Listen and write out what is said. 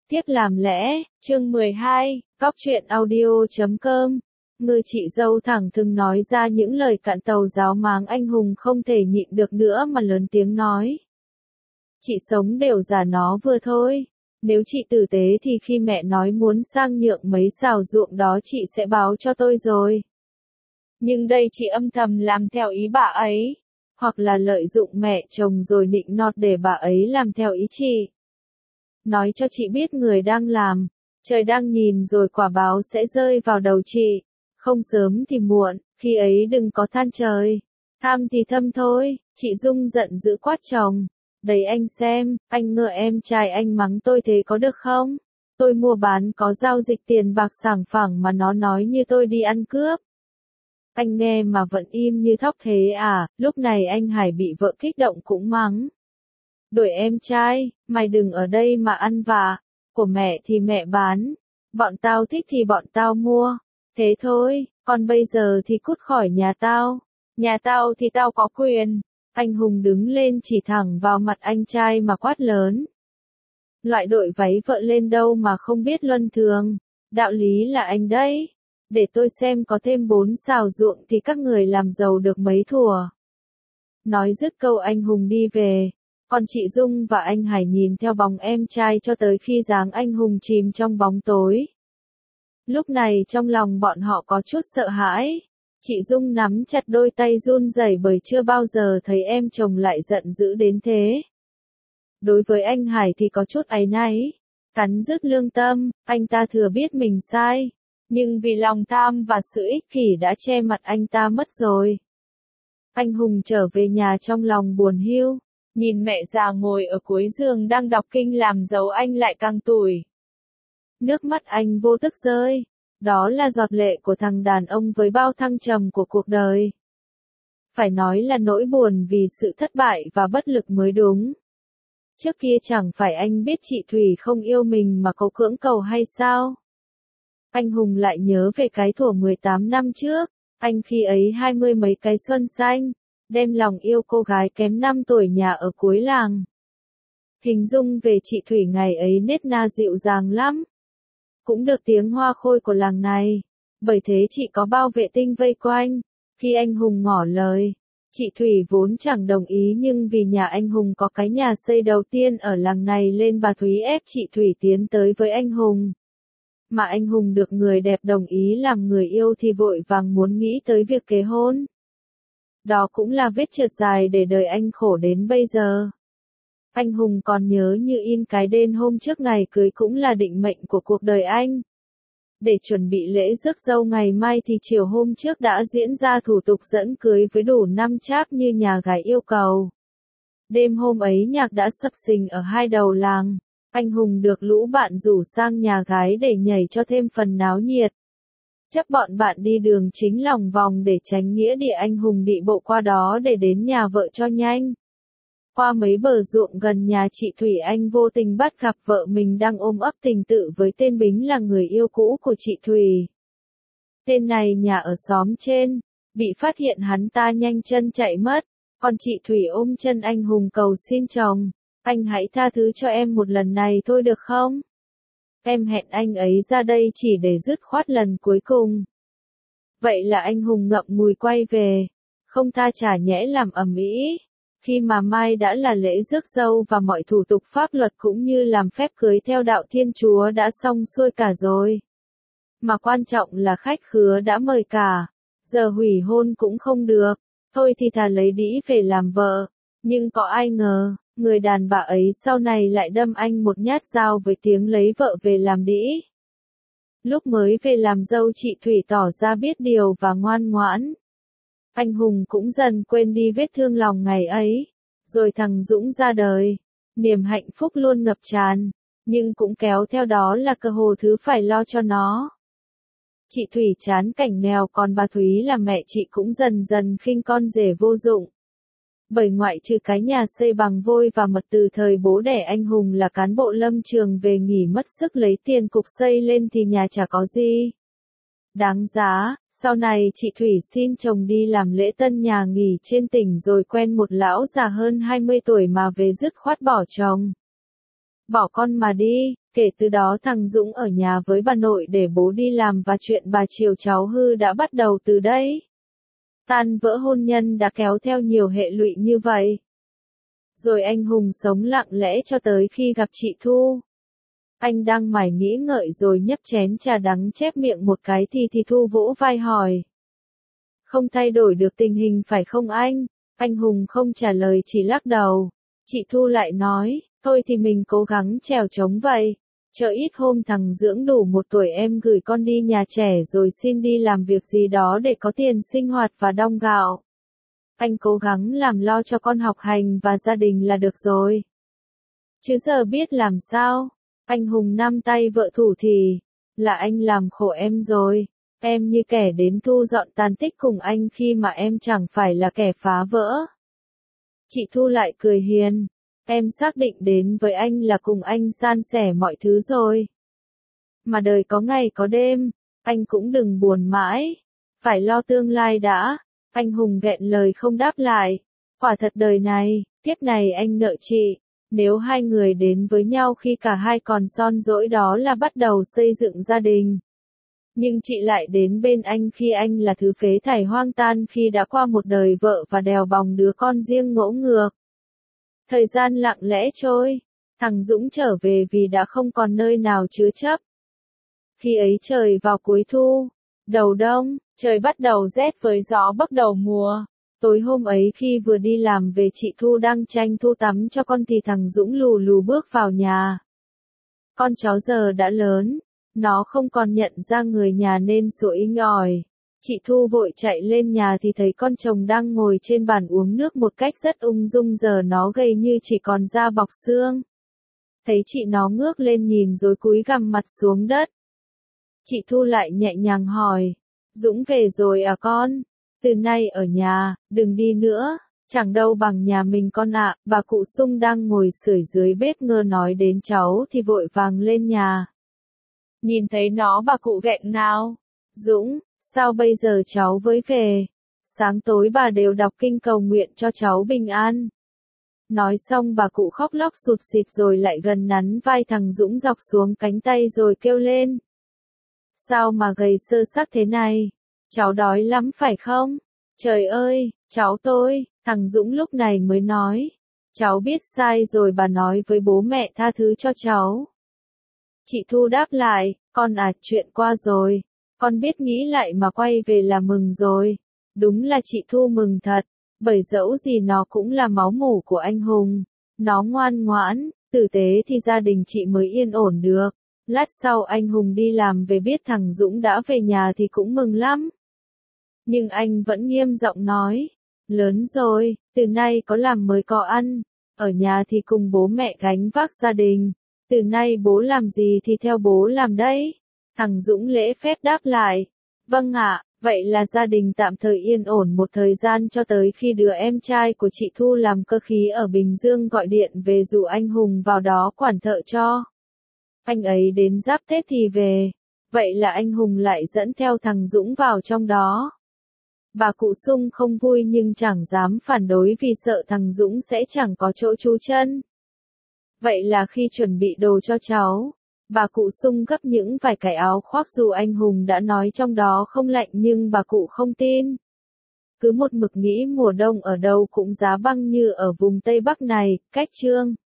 Tiếp làm lẽ, chương 12, Cóc truyện audio.com. Người chị dâu thẳng thừng nói ra những lời cạn tàu giáo máng anh hùng không thể nhịn được nữa mà lớn tiếng nói. Chị sống đều giả nó vừa thôi. Nếu chị tử tế thì khi mẹ nói muốn sang nhượng mấy xào ruộng đó chị sẽ báo cho tôi rồi. Nhưng đây chị âm thầm làm theo ý bà ấy. Hoặc là lợi dụng mẹ chồng rồi nịnh nọt để bà ấy làm theo ý chị. Nói cho chị biết người đang làm, trời đang nhìn rồi quả báo sẽ rơi vào đầu chị. Không sớm thì muộn, khi ấy đừng có than trời. Tham thì thâm thôi, chị Dung giận dữ quát chồng. Đấy anh xem, anh ngờ em trai anh mắng tôi thế có được không? Tôi mua bán có giao dịch tiền bạc sảng phẳng mà nó nói như tôi đi ăn cướp. Anh nghe mà vẫn im như thóc thế à? Lúc này anh Hải bị vợ kích động cũng mắng. Đuổi em trai, mày đừng ở đây mà ăn vạ, của mẹ thì mẹ bán, bọn tao thích thì bọn tao mua, thế thôi, còn bây giờ thì cút khỏi nhà tao thì tao có quyền. Anh Hùng đứng lên chỉ thẳng vào mặt anh trai mà quát lớn. Loại đội váy vợ lên đâu mà không biết luân thường, đạo lý là anh đấy, để tôi xem có thêm 4 xào ruộng thì các người làm giàu được mấy thùa. Nói dứt câu anh Hùng đi về. Còn chị Dung và anh Hải nhìn theo bóng em trai cho tới khi dáng anh Hùng chìm trong bóng tối. Lúc này trong lòng bọn họ có chút sợ hãi. Chị Dung nắm chặt đôi tay run rẩy bởi chưa bao giờ thấy em chồng lại giận dữ đến thế. Đối với anh Hải thì có chút áy náy. Cắn rứt lương tâm, anh ta thừa biết mình sai. Nhưng vì lòng tham và sự ích kỷ đã che mặt anh ta mất rồi. Anh Hùng trở về nhà trong lòng buồn hiu. Nhìn mẹ già ngồi ở cuối giường đang đọc kinh làm dấu anh lại càng tủi. Nước mắt anh vô thức rơi. Đó là giọt lệ của thằng đàn ông với bao thăng trầm của cuộc đời. Phải nói là nỗi buồn vì sự thất bại và bất lực mới đúng. Trước kia chẳng phải anh biết chị Thủy không yêu mình mà cố cưỡng cầu hay sao? Anh Hùng lại nhớ về cái thuở 18 năm trước. Anh khi ấy 20 mấy cái xuân xanh. Đem lòng yêu cô gái kém 5 tuổi nhà ở cuối làng. Hình dung về chị Thủy ngày ấy nết na dịu dàng lắm. Cũng được tiếng hoa khôi của làng này. Bởi thế chị có bao vệ tinh vây quanh. Khi anh Hùng ngỏ lời, chị Thủy vốn chẳng đồng ý nhưng vì nhà anh Hùng có cái nhà xây đầu tiên ở làng này nên bà Thúy ép chị Thủy tiến tới với anh Hùng. Mà anh Hùng được người đẹp đồng ý làm người yêu thì vội vàng muốn nghĩ tới việc kết hôn. Đó cũng là vết trượt dài để đời anh khổ đến bây giờ. Anh Hùng còn nhớ như in cái đêm hôm trước ngày cưới cũng là định mệnh của cuộc đời anh. Để chuẩn bị lễ rước dâu ngày mai thì chiều hôm trước đã diễn ra thủ tục dẫn cưới với đủ 5 cháp như nhà gái yêu cầu. Đêm hôm ấy nhạc đã sập sình ở hai đầu làng. Anh Hùng được lũ bạn rủ sang nhà gái để nhảy cho thêm phần náo nhiệt. Chắc bọn bạn đi đường chính lòng vòng để tránh nghĩa địa anh Hùng đi bộ qua đó để đến nhà vợ cho nhanh. Qua mấy bờ ruộng gần nhà chị Thủy anh vô tình bắt gặp vợ mình đang ôm ấp tình tự với tên Bính là người yêu cũ của chị Thủy. Tên này nhà ở xóm trên, bị phát hiện hắn ta nhanh chân chạy mất, còn chị Thủy ôm chân anh Hùng cầu xin chồng, anh hãy tha thứ cho em một lần này thôi được không? Em hẹn anh ấy ra đây chỉ để dứt khoát lần cuối cùng. Vậy là anh Hùng ngậm ngùi quay về, không tha trả nhẽ làm ầm ĩ. Khi mà mai đã là lễ rước dâu và mọi thủ tục pháp luật cũng như làm phép cưới theo đạo Thiên Chúa đã xong xuôi cả rồi. Mà quan trọng là khách khứa đã mời cả, giờ hủy hôn cũng không được, thôi thì thà lấy đĩ về làm vợ. Nhưng có ai ngờ, người đàn bà ấy sau này lại đâm anh một nhát dao với tiếng lấy vợ về làm đĩ. Lúc mới về làm dâu chị Thủy tỏ ra biết điều và ngoan ngoãn. Anh Hùng cũng dần quên đi vết thương lòng ngày ấy. Rồi thằng Dũng ra đời. Niềm hạnh phúc luôn ngập tràn. Nhưng cũng kéo theo đó là cơ hồ thứ phải lo cho nó. Chị Thủy chán cảnh nghèo còn bà Thúy là mẹ chị cũng dần dần khinh con rể vô dụng. Bởi ngoại trừ cái nhà xây bằng vôi và mật từ thời bố đẻ anh Hùng là cán bộ lâm trường về nghỉ mất sức lấy tiền cục xây lên thì nhà chả có gì. Đáng giá, sau này chị Thủy xin chồng đi làm lễ tân nhà nghỉ trên tỉnh rồi quen một lão già hơn 20 tuổi mà về dứt khoát bỏ chồng. bỏ con mà đi. Kể từ đó thằng Dũng ở nhà với bà nội để bố đi làm và chuyện bà chiều cháu hư đã bắt đầu từ đây. Tan vỡ hôn nhân đã kéo theo nhiều hệ lụy như vậy. Rồi anh Hùng sống lặng lẽ cho tới khi gặp chị Thu. Anh đang mải nghĩ ngợi rồi nhấp chén trà đắng chép miệng một cái thì Thu vỗ vai hỏi. Không thay đổi được tình hình phải không anh? Anh Hùng không trả lời chỉ lắc đầu. Chị Thu lại nói, thôi thì mình cố gắng trèo trống vậy. Chờ ít hôm thằng Dưỡng đủ 1 tuổi em gửi con đi nhà trẻ rồi xin đi làm việc gì đó để có tiền sinh hoạt và đong gạo. Anh cố gắng làm lo cho con học hành và gia đình là được rồi. Chứ giờ biết làm sao? Anh Hùng nắm tay vợ thủ thì, là anh làm khổ em rồi. Em như kẻ đến thu dọn tàn tích cùng anh khi mà em chẳng phải là kẻ phá vỡ. Chị Thu lại cười hiền. Em xác định đến với anh là cùng anh san sẻ mọi thứ rồi. Mà đời có ngày có đêm, anh cũng đừng buồn mãi. Phải lo tương lai đã. Anh Hùng nghẹn lời không đáp lại. Quả thật đời này, kiếp này anh nợ chị. Nếu hai người đến với nhau khi cả hai còn son dỗi đó là bắt đầu xây dựng gia đình. Nhưng chị lại đến bên anh khi anh là thứ phế thải hoang tan khi đã qua một đời vợ và đèo bòng đứa con riêng ngỗ ngược. Thời gian lặng lẽ trôi, thằng Dũng trở về vì đã không còn nơi nào chứa chấp. Khi ấy trời vào cuối thu, đầu đông, trời bắt đầu rét với gió bắt đầu mùa. Tối hôm ấy khi vừa đi làm về chị Thu đang tranh thu tắm cho con thì thằng Dũng lù lù bước vào nhà. Con cháu giờ đã lớn, nó không còn nhận ra người nhà nên sủa inh ỏi. Chị Thu vội chạy lên nhà thì thấy con chồng đang ngồi trên bàn uống nước một cách rất ung dung, giờ nó gầy như chỉ còn da bọc xương. Thấy chị nó ngước lên nhìn rồi cúi gằm mặt xuống đất. Chị Thu lại nhẹ nhàng hỏi, Dũng về rồi à con? Từ nay ở nhà, đừng đi nữa, chẳng đâu bằng nhà mình con ạ. Bà cụ Sung đang ngồi sưởi dưới bếp ngơ nói đến cháu thì vội vàng lên nhà. Nhìn thấy nó bà cụ nghẹn ngào. Dũng, sao bây giờ cháu mới về? Sáng tối bà đều đọc kinh cầu nguyện cho cháu bình an. Nói xong bà cụ khóc lóc sụt sịt rồi lại gần nắn vai thằng Dũng dọc xuống cánh tay rồi kêu lên. Sao mà gầy sơ xác thế này? Cháu đói lắm phải không? Trời ơi, cháu tôi, thằng Dũng lúc này mới nói. Cháu biết sai rồi, bà nói với bố mẹ tha thứ cho cháu. Chị Thu đáp lại, con à, chuyện qua rồi. Con biết nghĩ lại mà quay về là mừng rồi. Đúng là chị Thu mừng thật, bởi dẫu gì nó cũng là máu mủ của anh Hùng. Nó ngoan ngoãn, tử tế thì gia đình chị mới yên ổn được. Lát sau anh Hùng đi làm về biết thằng Dũng đã về nhà thì cũng mừng lắm. Nhưng anh vẫn nghiêm giọng nói, lớn rồi, từ nay có làm mới có ăn, ở nhà thì cùng bố mẹ gánh vác gia đình, từ nay bố làm gì thì theo bố làm đấy. Thằng Dũng lễ phép đáp lại, vâng ạ, vậy là gia đình tạm thời yên ổn một thời gian cho tới khi đứa em trai của chị Thu làm cơ khí ở Bình Dương gọi điện về dụ anh Hùng vào đó quản thợ cho. Anh ấy đến giáp Tết thì về, vậy là anh Hùng lại dẫn theo thằng Dũng vào trong đó. Bà cụ Sung không vui nhưng chẳng dám phản đối vì sợ thằng Dũng sẽ chẳng có chỗ trú chân. Vậy là khi chuẩn bị đồ cho cháu, bà cụ Sung gấp những vài cái áo khoác dù anh Hùng đã nói trong đó không lạnh nhưng bà cụ không tin. Cứ một mực nghĩ mùa đông ở đâu cũng giá băng như ở vùng Tây Bắc này, cách Trương.